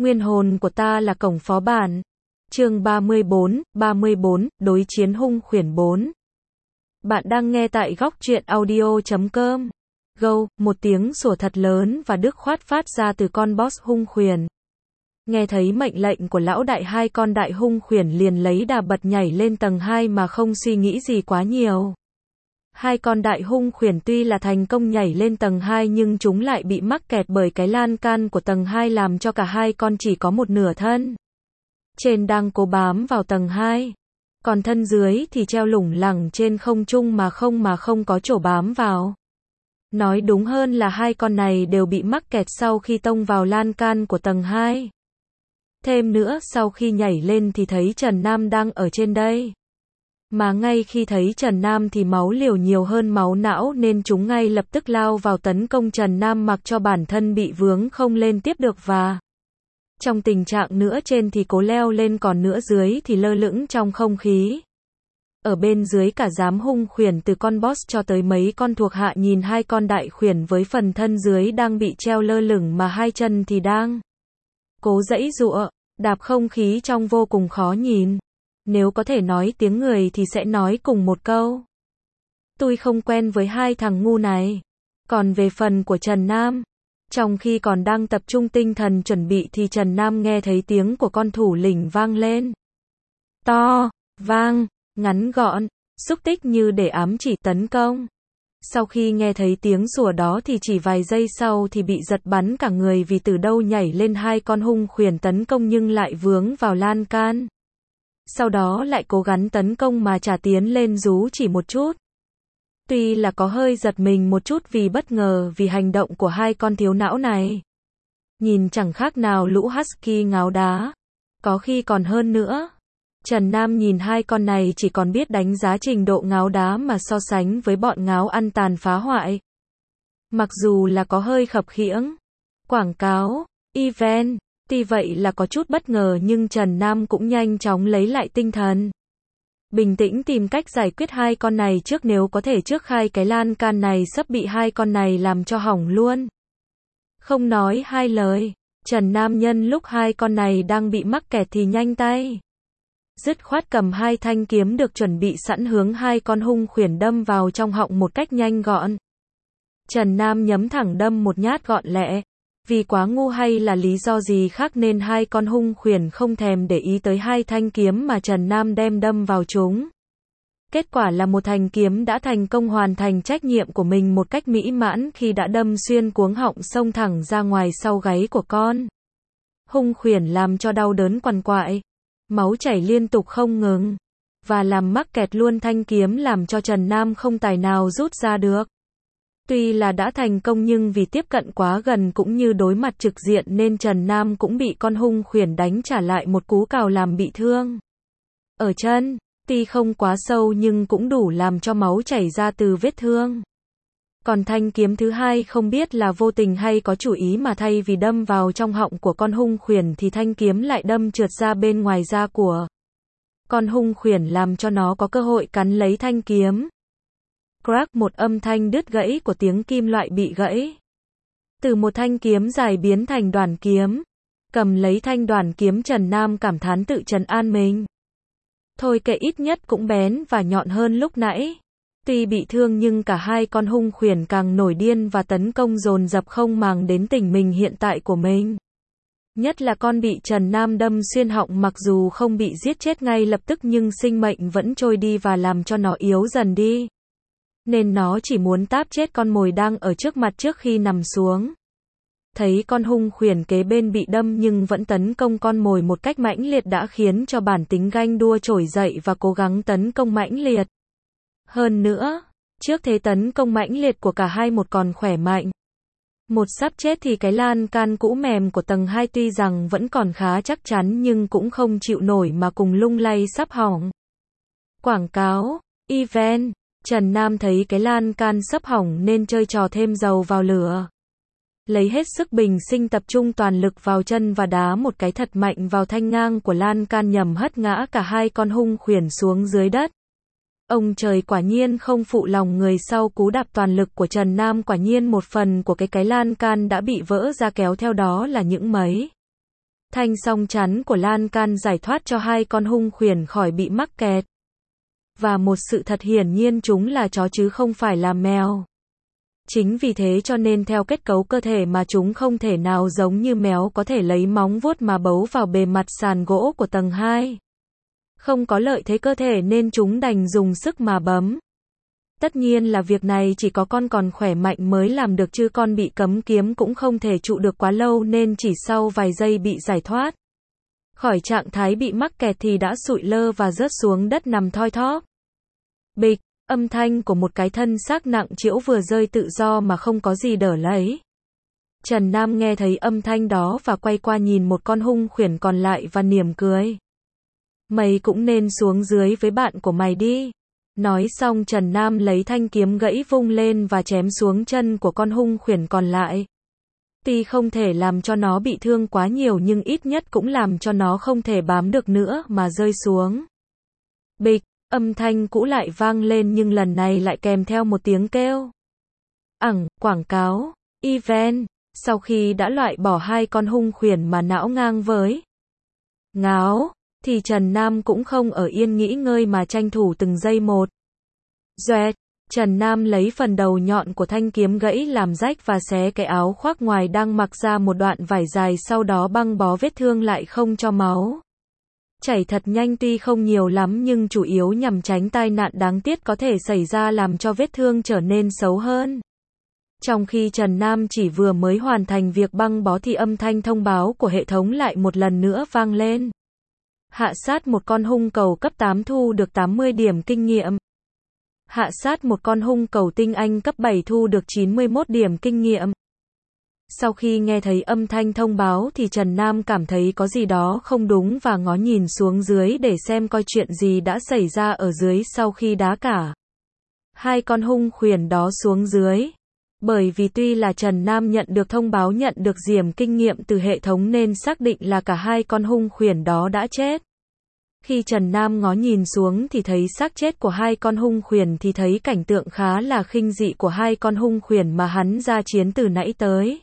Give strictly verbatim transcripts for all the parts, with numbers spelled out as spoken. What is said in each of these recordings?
Nguyên hồn của ta là cổng phó bản. Chương ba mươi bốn, ba mươi bốn, đối chiến hung khuyển bốn. Bạn đang nghe tại góc truyện audio chấm com. Gâu, một tiếng sủa thật lớn và đứt khoát phát ra từ con boss hung khuyển. Nghe thấy mệnh lệnh của lão đại, hai con đại hung khuyển liền lấy đà bật nhảy lên tầng hai mà không suy nghĩ gì quá nhiều. Hai con đại hung khuyển tuy là thành công nhảy lên tầng hai nhưng chúng lại bị mắc kẹt bởi cái lan can của tầng hai làm cho cả hai con chỉ có một nửa thân trên đang cố bám vào tầng hai. Còn thân dưới thì treo lủng lẳng trên không trung mà không mà không có chỗ bám vào. Nói đúng hơn là hai con này đều bị mắc kẹt sau khi tông vào lan can của tầng hai. Thêm nữa, sau khi nhảy lên thì thấy Trần Nam đang ở trên đây. Mà ngay khi thấy Trần Nam thì máu liều nhiều hơn máu não nên chúng ngay lập tức lao vào tấn công Trần Nam, mặc cho bản thân bị vướng không lên tiếp được và trong tình trạng nửa trên thì cố leo lên, còn nửa dưới thì lơ lửng trong không khí. Ở bên dưới cả đám hung khuyển từ con boss cho tới mấy con thuộc hạ nhìn hai con đại khuyển với phần thân dưới đang bị treo lơ lửng mà hai chân thì đang cố giãy giụa, đạp không khí trông vô cùng khó nhìn. Nếu có thể nói tiếng người thì sẽ nói cùng một câu: tôi không quen với hai thằng ngu này. Còn về phần của Trần Nam, trong khi còn đang tập trung tinh thần chuẩn bị thì Trần Nam nghe thấy tiếng của con thủ lĩnh vang lên. To, vang, ngắn gọn, xúc tích như để ám chỉ tấn công. Sau khi nghe thấy tiếng sủa đó thì chỉ vài giây sau thì bị giật bắn cả người, vì từ đâu nhảy lên hai con hung khuyển tấn công nhưng lại vướng vào lan can. Sau đó lại cố gắng tấn công mà chả tiến lên dù chỉ một chút. Tuy là có hơi giật mình một chút vì bất ngờ vì hành động của hai con thiếu não này. Nhìn chẳng khác nào lũ husky ngáo đá. Có khi còn hơn nữa. Trần Nam nhìn hai con này chỉ còn biết đánh giá trình độ ngáo đá mà so sánh với bọn ngáo ăn tàn phá hoại. Mặc dù là có hơi khập khiễng. Quảng cáo, event, tuy vậy là có chút bất ngờ nhưng Trần Nam cũng nhanh chóng lấy lại tinh thần. Bình tĩnh tìm cách giải quyết hai con này trước, nếu có thể trước khai cái lan can này sắp bị hai con này làm cho hỏng luôn. Không nói hai lời, Trần Nam nhân lúc hai con này đang bị mắc kẹt thì nhanh tay. Dứt khoát cầm hai thanh kiếm được chuẩn bị sẵn hướng hai con hung khuyển đâm vào trong họng một cách nhanh gọn. Trần Nam nhắm thẳng đâm một nhát gọn lẹ. Vì quá ngu hay là lý do gì khác nên hai con hung khuyển không thèm để ý tới hai thanh kiếm mà Trần Nam đem đâm vào chúng. Kết quả là một thanh kiếm đã thành công hoàn thành trách nhiệm của mình một cách mỹ mãn khi đã đâm xuyên cuống họng xông thẳng ra ngoài sau gáy của con hung khuyển, làm cho đau đớn quằn quại. Máu chảy liên tục không ngừng. Và làm mắc kẹt luôn thanh kiếm làm cho Trần Nam không tài nào rút ra được. Tuy là đã thành công nhưng vì tiếp cận quá gần cũng như đối mặt trực diện nên Trần Nam cũng bị con hung khuyển đánh trả lại một cú cào làm bị thương ở chân, tuy không quá sâu nhưng cũng đủ làm cho máu chảy ra từ vết thương. Còn thanh kiếm thứ hai không biết là vô tình hay có chủ ý mà thay vì đâm vào trong họng của con hung khuyển thì thanh kiếm lại đâm trượt ra bên ngoài da của con hung khuyển, làm cho nó có cơ hội cắn lấy thanh kiếm. Crack, một âm thanh đứt gãy của tiếng kim loại bị gãy. Từ một thanh kiếm dài biến thành đoàn kiếm. Cầm lấy thanh đoàn kiếm, Trần Nam cảm thán tự trấn an mình. Thôi kệ, ít nhất cũng bén và nhọn hơn lúc nãy. Tuy bị thương nhưng cả hai con hung khuyển càng nổi điên và tấn công dồn dập không màng đến tình mình hiện tại của mình. Nhất là con bị Trần Nam đâm xuyên họng, mặc dù không bị giết chết ngay lập tức nhưng sinh mệnh vẫn trôi đi và làm cho nó yếu dần đi. Nên nó chỉ muốn táp chết con mồi đang ở trước mặt trước khi nằm xuống. Thấy con hung khuyển kế bên bị đâm nhưng vẫn tấn công con mồi một cách mãnh liệt đã khiến cho bản tính ganh đua trỗi dậy và cố gắng tấn công mãnh liệt. Hơn nữa, trước thế tấn công mãnh liệt của cả hai, một còn khỏe mạnh, một sắp chết, thì cái lan can cũ mềm của tầng hai tuy rằng vẫn còn khá chắc chắn nhưng cũng không chịu nổi mà cùng lung lay sắp hỏng. Quảng cáo, event. Trần Nam thấy cái lan can sắp hỏng nên chơi trò thêm dầu vào lửa. Lấy hết sức bình sinh tập trung toàn lực vào chân và đá một cái thật mạnh vào thanh ngang của lan can, nhằm hất ngã cả hai con hung khuyển xuống dưới đất. Ông trời quả nhiên không phụ lòng người, sau cú đạp toàn lực của Trần Nam quả nhiên một phần của cái cái lan can đã bị vỡ ra, kéo theo đó là những mấy thanh song chắn của lan can giải thoát cho hai con hung khuyển khỏi bị mắc kẹt. Và một sự thật hiển nhiên chúng là chó chứ không phải là mèo. Chính vì thế cho nên theo kết cấu cơ thể mà chúng không thể nào giống như mèo có thể lấy móng vuốt mà bấu vào bề mặt sàn gỗ của tầng hai. Không có lợi thế cơ thể nên chúng đành dùng sức mà bấm. Tất nhiên là việc này chỉ có con còn khỏe mạnh mới làm được chứ con bị cấm kiếm cũng không thể trụ được quá lâu nên chỉ sau vài giây bị giải thoát. Khỏi trạng thái bị mắc kẹt thì đã sụi lơ và rớt xuống đất nằm thoi thóp. Bịch, âm thanh của một cái thân xác nặng trĩu vừa rơi tự do mà không có gì đỡ lấy. Trần Nam nghe thấy âm thanh đó và quay qua nhìn một con hung khuyển còn lại và mỉm cười. Mày cũng nên xuống dưới với bạn của mày đi. Nói xong Trần Nam lấy thanh kiếm gãy vung lên và chém xuống chân của con hung khuyển còn lại. Tuy không thể làm cho nó bị thương quá nhiều nhưng ít nhất cũng làm cho nó không thể bám được nữa mà rơi xuống. Bịch, âm thanh cũ lại vang lên nhưng lần này lại kèm theo một tiếng kêu. Ẳng, quảng cáo, event, sau khi đã loại bỏ hai con hung khuyển mà não ngang với ngáo, thì Trần Nam cũng không ở yên nghỉ ngơi mà tranh thủ từng giây một. Doẹt, Trần Nam lấy phần đầu nhọn của thanh kiếm gãy làm rách và xé cái áo khoác ngoài đang mặc ra một đoạn vải dài, sau đó băng bó vết thương lại không cho máu chảy thật nhanh, tuy không nhiều lắm nhưng chủ yếu nhằm tránh tai nạn đáng tiếc có thể xảy ra làm cho vết thương trở nên xấu hơn. Trong khi Trần Nam chỉ vừa mới hoàn thành việc băng bó thì âm thanh thông báo của hệ thống lại một lần nữa vang lên. Hạ sát một con hung cầu cấp tám thu được tám mươi điểm kinh nghiệm. Hạ sát một con hung cầu tinh anh cấp bảy thu được chín mươi mốt điểm kinh nghiệm. Sau khi nghe thấy âm thanh thông báo thì Trần Nam cảm thấy có gì đó không đúng và ngó nhìn xuống dưới để xem coi chuyện gì đã xảy ra ở dưới sau khi đá cả hai con hung khuyển đó xuống dưới. Bởi vì tuy là Trần Nam nhận được thông báo nhận được điểm kinh nghiệm từ hệ thống nên xác định là cả hai con hung khuyển đó đã chết. Khi Trần Nam ngó nhìn xuống thì thấy xác chết của hai con hung khuyển thì thấy cảnh tượng khá là khinh dị của hai con hung khuyển mà hắn ra chiến từ nãy tới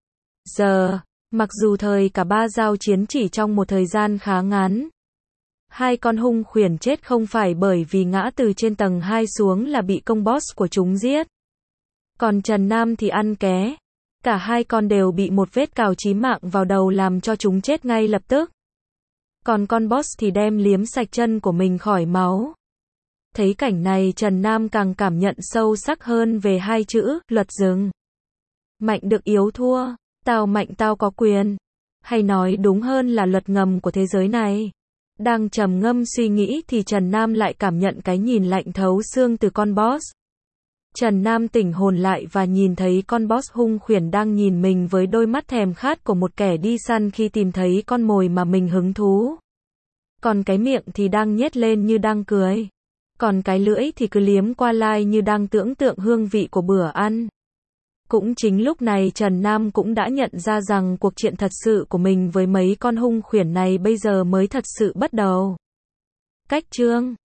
giờ. Mặc dù thời cả ba giao chiến chỉ trong một thời gian khá ngắn. Hai con hung khuyển chết không phải bởi vì ngã từ trên tầng hai xuống là bị công boss của chúng giết. Còn Trần Nam thì ăn ké. Cả hai con đều bị một vết cào chí mạng vào đầu làm cho chúng chết ngay lập tức. Còn con boss thì đem liếm sạch chân của mình khỏi máu. Thấy cảnh này Trần Nam càng cảm nhận sâu sắc hơn về hai chữ, luật rừng. Mạnh được yếu thua, tao mạnh tao có quyền. Hay nói đúng hơn là luật ngầm của thế giới này. Đang trầm ngâm suy nghĩ thì Trần Nam lại cảm nhận cái nhìn lạnh thấu xương từ con boss. Trần Nam tỉnh hồn lại và nhìn thấy con boss hung khuyển đang nhìn mình với đôi mắt thèm khát của một kẻ đi săn khi tìm thấy con mồi mà mình hứng thú. Còn cái miệng thì đang nhếch lên như đang cười. Còn cái lưỡi thì cứ liếm qua lai như đang tưởng tượng hương vị của bữa ăn. Cũng chính lúc này Trần Nam cũng đã nhận ra rằng cuộc chuyện thật sự của mình với mấy con hung khuyển này bây giờ mới thật sự bắt đầu. Cách chương